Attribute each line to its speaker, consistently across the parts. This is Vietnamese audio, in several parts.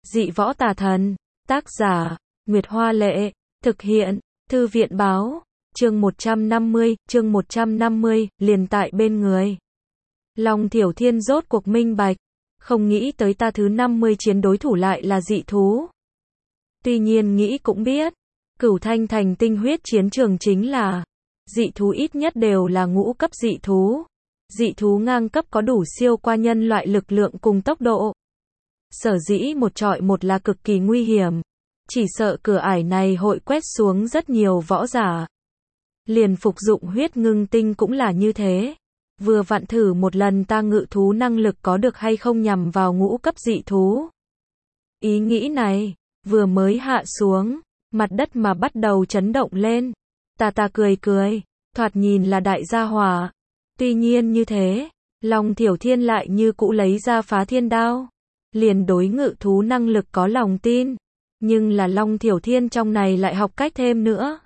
Speaker 1: Dị võ tà thần. Tác giả, Nguyệt Hoa Lệ. Thực hiện, Thư viện Báo. Chương 150, liền tại bên người. Long Thiểu Thiên rốt cuộc minh bạch. Không nghĩ tới ta thứ 50 chiến đối thủ lại là dị thú. Tuy nhiên nghĩ cũng biết. Cửu Thanh Thành tinh huyết chiến trường chính là dị thú, ít nhất đều là ngũ cấp dị thú. Dị thú ngang cấp có đủ siêu qua nhân loại lực lượng cùng tốc độ. Sở dĩ một trọi một là cực kỳ nguy hiểm. Chỉ sợ cửa ải này hội quét xuống rất nhiều võ giả. Liền phục dụng huyết ngưng tinh cũng là như thế. Vừa vặn thử một lần ta ngự thú năng lực có được hay không nhằm vào ngũ cấp dị thú. Ý nghĩ này, vừa mới hạ xuống, mặt đất mà bắt đầu chấn động lên. Ta cười, thoạt nhìn là đại gia hỏa. Tuy nhiên như thế, Long Thiểu Thiên lại như cũ lấy ra phá thiên đao. Liền đối ngự thú năng lực có lòng tin. Nhưng là Long Thiểu Thiên trong này lại học cách thêm nữa.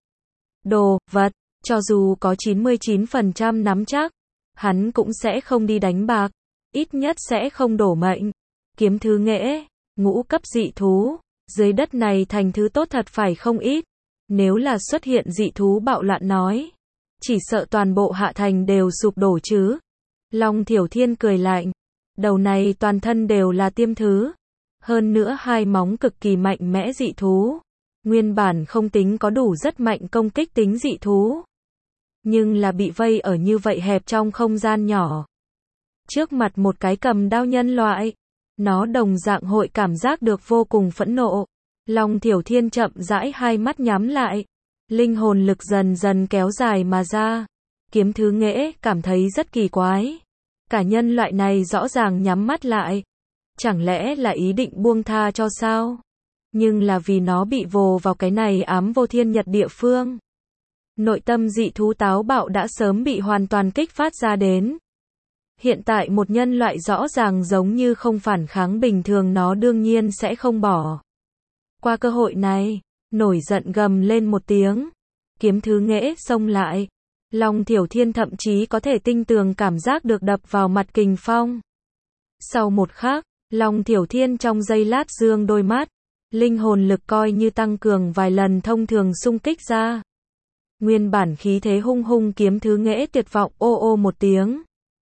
Speaker 1: Đồ vật, cho dù có 99% nắm chắc, hắn cũng sẽ không đi đánh bạc. Ít nhất sẽ không đổ mệnh. Kiếm thứ nghệ, ngũ cấp dị thú. Dưới đất này thành thứ tốt thật phải không ít. Nếu là xuất hiện dị thú bạo loạn nói, chỉ sợ toàn bộ hạ thành đều sụp đổ chứ. Long Thiểu Thiên cười lạnh. Đầu này toàn thân đều là tiêm thứ. Hơn nữa hai móng cực kỳ mạnh mẽ dị thú. Nguyên bản không tính có đủ rất mạnh công kích tính dị thú. Nhưng là bị vây ở như vậy hẹp trong không gian nhỏ. Trước mặt một cái cầm đao nhân loại. Nó đồng dạng hội cảm giác được vô cùng phẫn nộ. Long Thiểu Thiên chậm rãi hai mắt nhắm lại. Linh hồn lực dần dần kéo dài mà ra. Kiếm thứ nghệ cảm thấy rất kỳ quái. Cả nhân loại này rõ ràng nhắm mắt lại. Chẳng lẽ là ý định buông tha cho sao? Nhưng là vì nó bị vồ vào cái này ám vô thiên nhật địa phương. Nội tâm dị thú táo bạo đã sớm bị hoàn toàn kích phát ra đến. Hiện tại một nhân loại rõ ràng giống như không phản kháng bình thường, nó đương nhiên sẽ không bỏ qua cơ hội này. Nổi giận gầm lên một tiếng. Kiếm thứ nghệ xông lại. Long Thiểu Thiên thậm chí có thể tinh tường cảm giác được đập vào mặt kình phong. Sau một khắc, Long Thiểu Thiên trong giây lát dương đôi mắt. Linh hồn lực coi như tăng cường vài lần thông thường xung kích ra. Nguyên bản khí thế hung hung kiếm thứ nghệ tuyệt vọng ô một tiếng.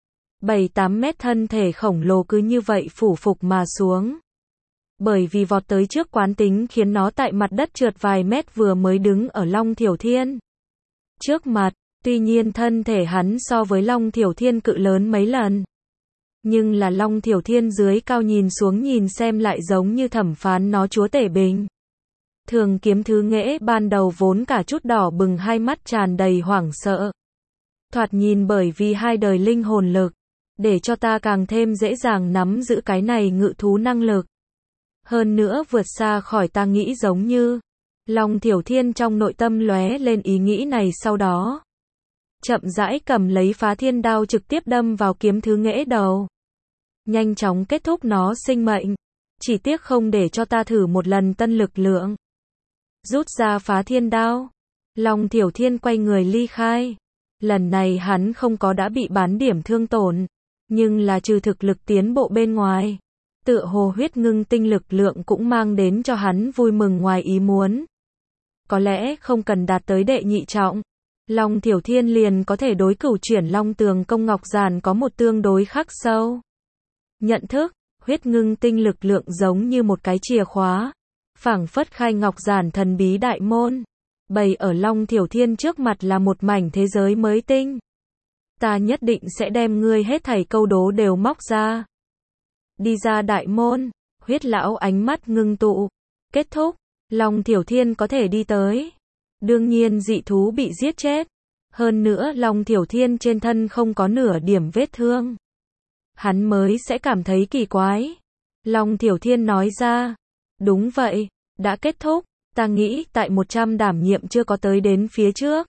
Speaker 1: 7-8 mét thân thể khổng lồ cứ như vậy phủ phục mà xuống. Bởi vì vọt tới trước quán tính khiến nó tại mặt đất trượt vài mét, vừa mới đứng ở Long Thiểu Thiên trước mặt. Tuy nhiên thân thể hắn so với Long Thiểu Thiên cự lớn mấy lần. Nhưng là Long Thiểu Thiên dưới cao nhìn xuống nhìn xem lại giống như thẩm phán nó chúa tể bình thường. Kiếm thứ nghệ ban đầu vốn cả chút đỏ bừng, hai mắt tràn đầy hoảng sợ. Thoạt nhìn bởi vì hai đời linh hồn lực, để cho ta càng thêm dễ dàng nắm giữ cái này ngự thú năng lực. Hơn nữa vượt xa khỏi ta nghĩ giống như. Long Thiểu Thiên trong nội tâm lóe lên ý nghĩ này, sau đó chậm rãi cầm lấy phá thiên đao trực tiếp đâm vào kiếm thứ nghệ đầu. Nhanh chóng kết thúc nó sinh mệnh. Chỉ tiếc không để cho ta thử một lần tân lực lượng. Rút ra phá thiên đao. Long Thiểu Thiên quay người ly khai. Lần này hắn không có đã bị bán điểm thương tổn. Nhưng là trừ thực lực tiến bộ bên ngoài. Tựa hồ huyết ngưng tinh lực lượng cũng mang đến cho hắn vui mừng ngoài ý muốn. Có lẽ không cần đạt tới đệ nhị trọng. Long Thiểu Thiên liền có thể đối cửu chuyển long tường công ngọc giản có một tương đối khắc sâu nhận thức. Huyết ngưng tinh lực lượng giống như một cái chìa khóa, phảng phất khai ngọc giản thần bí đại môn. Bày ở Long Thiểu Thiên trước mặt là một mảnh thế giới mới tinh. Ta nhất định sẽ đem ngươi hết thảy câu đố đều móc ra. Đi ra đại môn. Huyết lão ánh mắt ngưng tụ. Kết thúc. Long Thiểu Thiên có thể đi tới. Đương nhiên dị thú bị giết chết. Hơn nữa Long Thiểu Thiên trên thân không có nửa điểm vết thương. Hắn mới sẽ cảm thấy kỳ quái. Long Thiểu Thiên nói ra. Đúng vậy, đã kết thúc. Ta nghĩ tại 100 đảm nhiệm chưa có tới đến phía trước,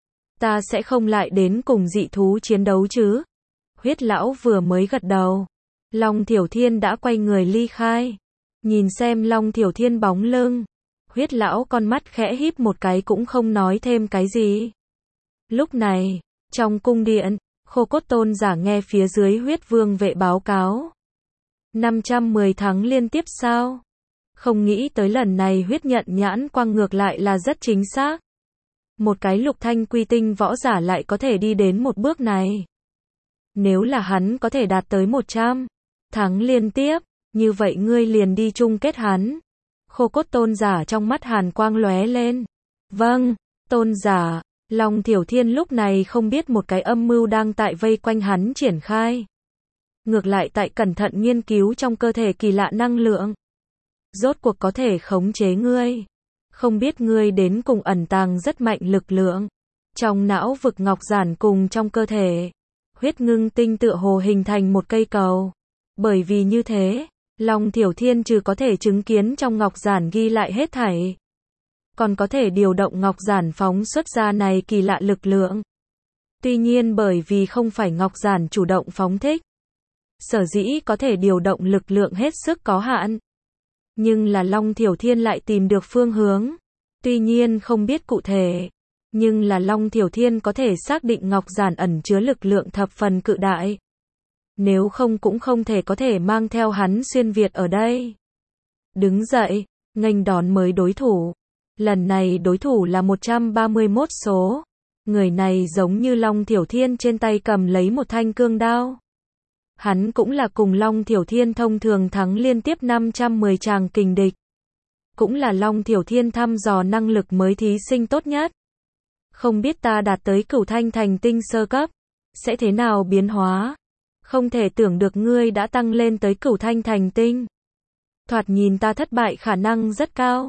Speaker 1: ta sẽ không lại đến cùng dị thú chiến đấu chứ. Huyết lão vừa mới gật đầu. Long Thiểu Thiên đã quay người ly khai. Nhìn xem Long Thiểu Thiên bóng lưng. Huyết lão con mắt khẽ híp một cái cũng không nói thêm cái gì. Lúc này, trong cung điện, Khô Cốt Tôn giả nghe phía dưới huyết vương vệ báo cáo. 510 tháng liên tiếp sao? Không nghĩ tới lần này huyết nhận nhãn quang ngược lại là rất chính xác. Một cái lục thanh quy tinh võ giả lại có thể đi đến một bước này. Nếu là hắn có thể đạt tới 100 thắng liên tiếp, như vậy ngươi liền đi chung kết hắn. Khô cốt tôn giả trong mắt hàn quang lóe lên. Vâng, tôn giả. Long Thiểu Thiên lúc này không biết một cái âm mưu đang tại vây quanh hắn triển khai. Ngược lại tại cẩn thận nghiên cứu trong cơ thể kỳ lạ năng lượng. Rốt cuộc có thể khống chế ngươi. Không biết ngươi đến cùng ẩn tàng rất mạnh lực lượng. Trong não vực ngọc giản cùng trong cơ thể. Huyết ngưng tinh tựa hồ hình thành một cây cầu. Bởi vì như thế, Long Thiểu Thiên trừ có thể chứng kiến trong ngọc giản ghi lại hết thảy. Còn có thể điều động ngọc giản phóng xuất ra này kỳ lạ lực lượng. Tuy nhiên bởi vì không phải ngọc giản chủ động phóng thích. Sở dĩ có thể điều động lực lượng hết sức có hạn. Nhưng là Long Thiểu Thiên lại tìm được phương hướng. Tuy nhiên không biết cụ thể. Nhưng là Long Thiểu Thiên có thể xác định ngọc giản ẩn chứa lực lượng thập phần cự đại. Nếu không cũng không thể có thể mang theo hắn xuyên Việt ở đây. Đứng dậy, nghênh đón mới đối thủ. Lần này đối thủ là 131 số. Người này giống như Long Thiểu Thiên trên tay cầm lấy một thanh cương đao. Hắn cũng là cùng Long Thiểu Thiên thông thường thắng liên tiếp 510 tràng kình địch. Cũng là Long Thiểu Thiên thăm dò năng lực mới thí sinh tốt nhất. Không biết ta đạt tới cửu thanh thành tinh sơ cấp, sẽ thế nào biến hóa. Không thể tưởng được ngươi đã tăng lên tới cửu thanh thành tinh. Thoạt nhìn ta thất bại khả năng rất cao.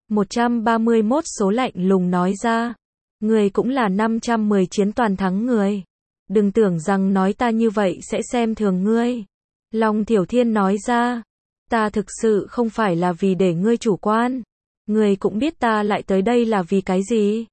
Speaker 1: 131 số lạnh lùng nói ra. Ngươi cũng là 510 chiến toàn thắng người. Đừng tưởng rằng nói ta như vậy sẽ xem thường ngươi. Long Thiểu Thiên nói ra. Ta thực sự không phải là vì để ngươi chủ quan. Ngươi cũng biết ta lại tới đây là vì cái gì.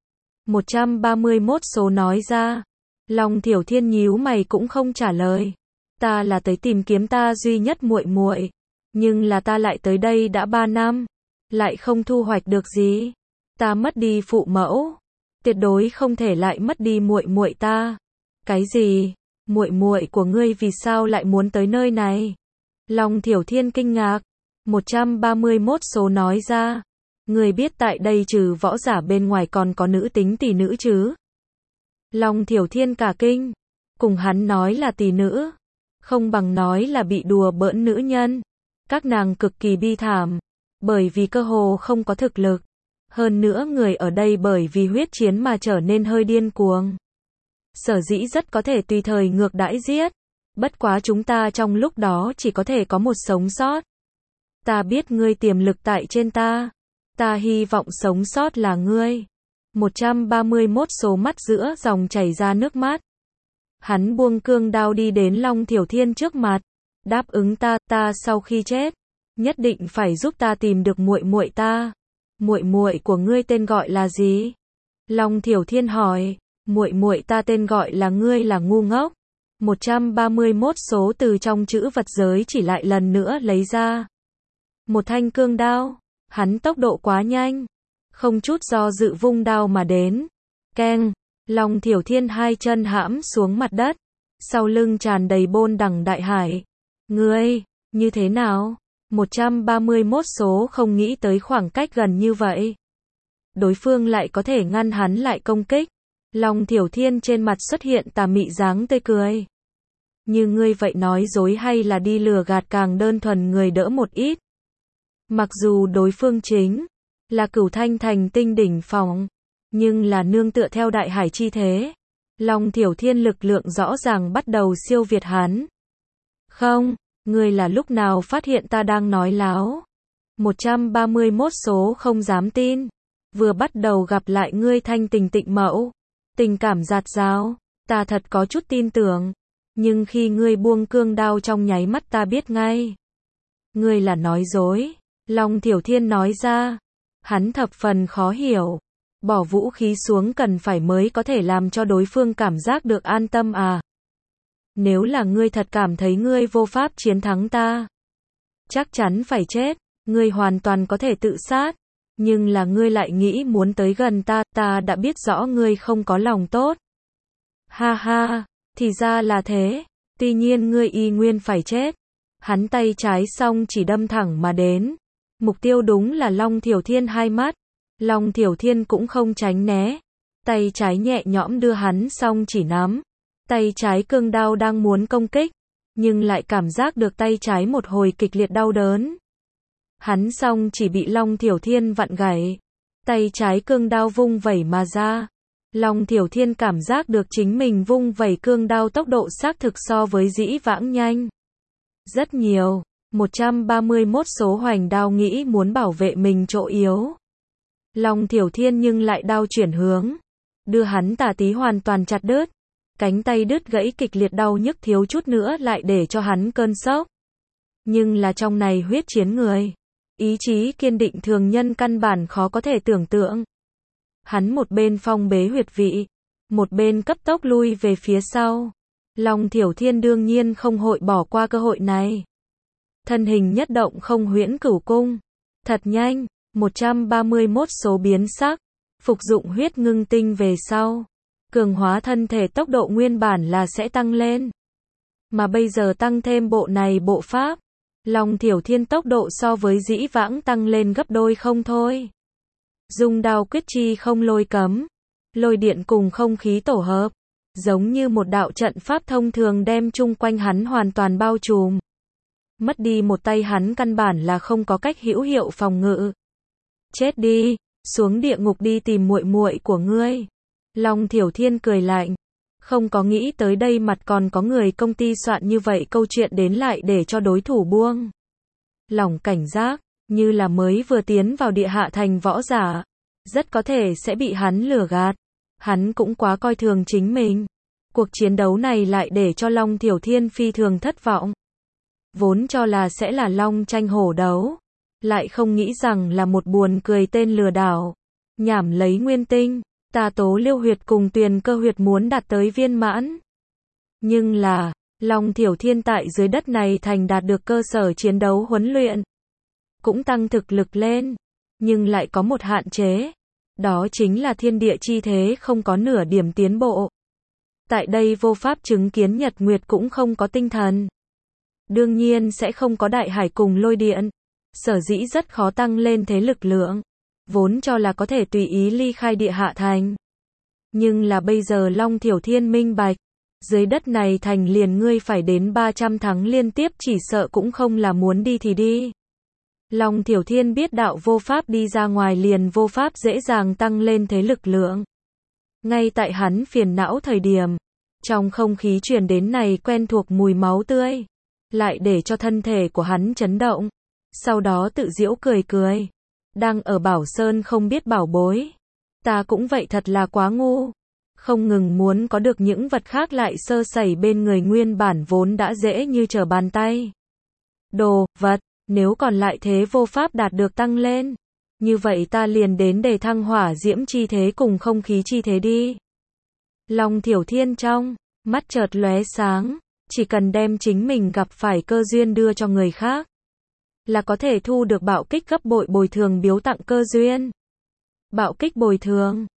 Speaker 1: 131 số nói ra. Long Thiểu Thiên nhíu mày cũng không trả lời. Ta là tới tìm kiếm ta duy nhất muội muội. Nhưng là ta lại tới đây đã 3 năm. Lại không thu hoạch được gì. Ta mất đi phụ mẫu. Tuyệt đối không thể lại mất đi muội muội ta. Cái gì? Muội muội của ngươi vì sao lại muốn tới nơi này? Long Thiểu Thiên kinh ngạc. 131 số nói ra. Ngươi biết tại đây trừ võ giả bên ngoài còn có nữ tính tỷ nữ chứ? Long Thiểu Thiên cả kinh. Cùng hắn nói là tỷ nữ. Không bằng nói là bị đùa bỡn nữ nhân. Các nàng cực kỳ bi thảm. Bởi vì cơ hồ không có thực lực. Hơn nữa người ở đây bởi vì huyết chiến mà trở nên hơi điên cuồng. Sở dĩ rất có thể tùy thời ngược đãi giết. Bất quá chúng ta trong lúc đó chỉ có thể có một sống sót. Ta biết ngươi tiềm lực tại trên ta. Ta hy vọng sống sót là ngươi. 131 số mắt giữa dòng chảy ra nước mắt. Hắn buông cương đao đi đến Long Thiểu Thiên trước mặt. Đáp ứng ta sau khi chết. Nhất định phải giúp ta tìm được muội muội ta. Muội muội của ngươi tên gọi là gì? Long Thiểu Thiên hỏi. Muội muội ta tên gọi là ngươi là ngu ngốc. 131 số từ trong chữ vật giới chỉ lại lần nữa lấy ra. Một thanh cương đao. Hắn tốc độ quá nhanh. Không chút do dự vung đao mà đến. Keng. Long Thiểu Thiên hai chân hãm xuống mặt đất. Sau lưng tràn đầy bôn đằng đại hải. Ngươi, như thế nào? 131 số không nghĩ tới khoảng cách gần như vậy. Đối phương lại có thể ngăn hắn lại công kích. Long Thiểu Thiên trên mặt xuất hiện tà mị dáng tươi cười. Như ngươi vậy nói dối hay là đi lừa gạt càng đơn thuần người đỡ một ít. Mặc dù đối phương chính là cửu thanh thành tinh đỉnh phong, nhưng là nương tựa theo đại hải chi thế. Long Thiểu Thiên lực lượng rõ ràng bắt đầu siêu việt hắn. Không, ngươi là lúc nào phát hiện ta đang nói láo? 131 số không dám tin. Vừa bắt đầu gặp lại ngươi thanh tình tịnh mẫu. Tình cảm dạt dào, ta thật có chút tin tưởng. Nhưng khi ngươi buông cương đao trong nháy mắt ta biết ngay. Ngươi là nói dối. Long Thiểu Thiên nói ra. Hắn thập phần khó hiểu. Bỏ vũ khí xuống cần phải mới có thể làm cho đối phương cảm giác được an tâm à. Nếu là ngươi thật cảm thấy ngươi vô pháp chiến thắng ta. Chắc chắn phải chết. Ngươi hoàn toàn có thể tự sát. Nhưng là ngươi lại nghĩ muốn tới gần ta đã biết rõ ngươi không có lòng tốt. Ha ha, thì ra là thế. Tuy nhiên ngươi y nguyên phải chết. Hắn tay trái xong chỉ đâm thẳng mà đến. Mục tiêu đúng là Long Thiểu Thiên hai mắt. Long Thiểu Thiên cũng không tránh né. Tay trái nhẹ nhõm đưa hắn xong chỉ nắm. Tay trái cương đao đang muốn công kích, nhưng lại cảm giác được tay trái một hồi kịch liệt đau đớn. Hắn xong chỉ bị Long Thiểu Thiên vặn gãy. Tay trái cương đao vung vẩy mà ra. Long Thiểu Thiên cảm giác được chính mình vung vẩy cương đao tốc độ xác thực so với dĩ vãng nhanh. Rất nhiều. 131 số hoành đao nghĩ muốn bảo vệ mình chỗ yếu. Long Thiểu Thiên nhưng lại đao chuyển hướng. Đưa hắn tà tí hoàn toàn chặt đứt. Cánh tay đứt gãy kịch liệt đau nhức thiếu chút nữa lại để cho hắn cơn sốc. Nhưng là trong này huyết chiến người. Ý chí kiên định thường nhân căn bản khó có thể tưởng tượng. Hắn một bên phong bế huyệt vị, một bên cấp tốc lui về phía sau. Long Thiểu Thiên đương nhiên không hội bỏ qua cơ hội này. Thân hình nhất động không huyễn cửu cung. Thật nhanh, 131 số biến sắc. Phục dụng huyết ngưng tinh về sau. Cường hóa thân thể tốc độ nguyên bản là sẽ tăng lên. Mà bây giờ tăng thêm bộ này bộ pháp. Long Thiểu Thiên tốc độ so với dĩ vãng tăng lên gấp đôi không thôi. Dùng đao quyết chi không lôi cấm. Lôi điện cùng không khí tổ hợp. Giống như một đạo trận pháp thông thường đem chung quanh hắn hoàn toàn bao trùm. Mất đi một tay hắn căn bản là không có cách hữu hiệu phòng ngự. Chết đi, xuống địa ngục đi tìm muội muội của ngươi. Long Thiểu Thiên cười lạnh. Không có nghĩ tới đây mặt còn có người công ty soạn như vậy câu chuyện đến lại để cho đối thủ buông lòng cảnh giác, như là mới vừa tiến vào địa hạ thành võ giả. Rất có thể sẽ bị hắn lừa gạt. Hắn cũng quá coi thường chính mình. Cuộc chiến đấu này lại để cho Long Thiểu Thiên phi thường thất vọng. Vốn cho là sẽ là long tranh hổ đấu. Lại không nghĩ rằng là một buồn cười tên lừa đảo. Nhảm lấy nguyên tinh. Tà tố liêu huyệt cùng tuyền cơ huyệt muốn đạt tới viên mãn. Nhưng là, Long Thiểu Thiên tại dưới đất này thành đạt được cơ sở chiến đấu huấn luyện. Cũng tăng thực lực lên. Nhưng lại có một hạn chế. Đó chính là thiên địa chi thế không có nửa điểm tiến bộ. Tại đây vô pháp chứng kiến nhật nguyệt cũng không có tinh thần. Đương nhiên sẽ không có đại hải cùng lôi điện. Sở dĩ rất khó tăng lên thế lực lượng. Vốn cho là có thể tùy ý ly khai địa hạ thành. Nhưng là bây giờ Long Thiểu Thiên minh bạch. Dưới đất này thành liền ngươi phải đến 300 tháng liên tiếp chỉ sợ cũng không là muốn đi thì đi. Long Thiểu Thiên biết đạo vô pháp đi ra ngoài liền vô pháp dễ dàng tăng lên thế lực lượng. Ngay tại hắn phiền não thời điểm. Trong không khí truyền đến này quen thuộc mùi máu tươi. Lại để cho thân thể của hắn chấn động. Sau đó tự giễu cười cười. Đang ở Bảo Sơn không biết bảo bối. Ta cũng vậy thật là quá ngu. Không ngừng muốn có được những vật khác lại sơ sẩy bên người nguyên bản vốn đã dễ như trở bàn tay. Đồ, vật, nếu còn lại thế vô pháp đạt được tăng lên. Như vậy ta liền đến để thăng hỏa diễm chi thế cùng không khí chi thế đi. Long Thiểu Thiên trong, mắt chợt lóe sáng. Chỉ cần đem chính mình gặp phải cơ duyên đưa cho người khác. Là có thể thu được bạo kích gấp bội bồi thường biếu tặng cơ duyên. Bạo kích bồi thường.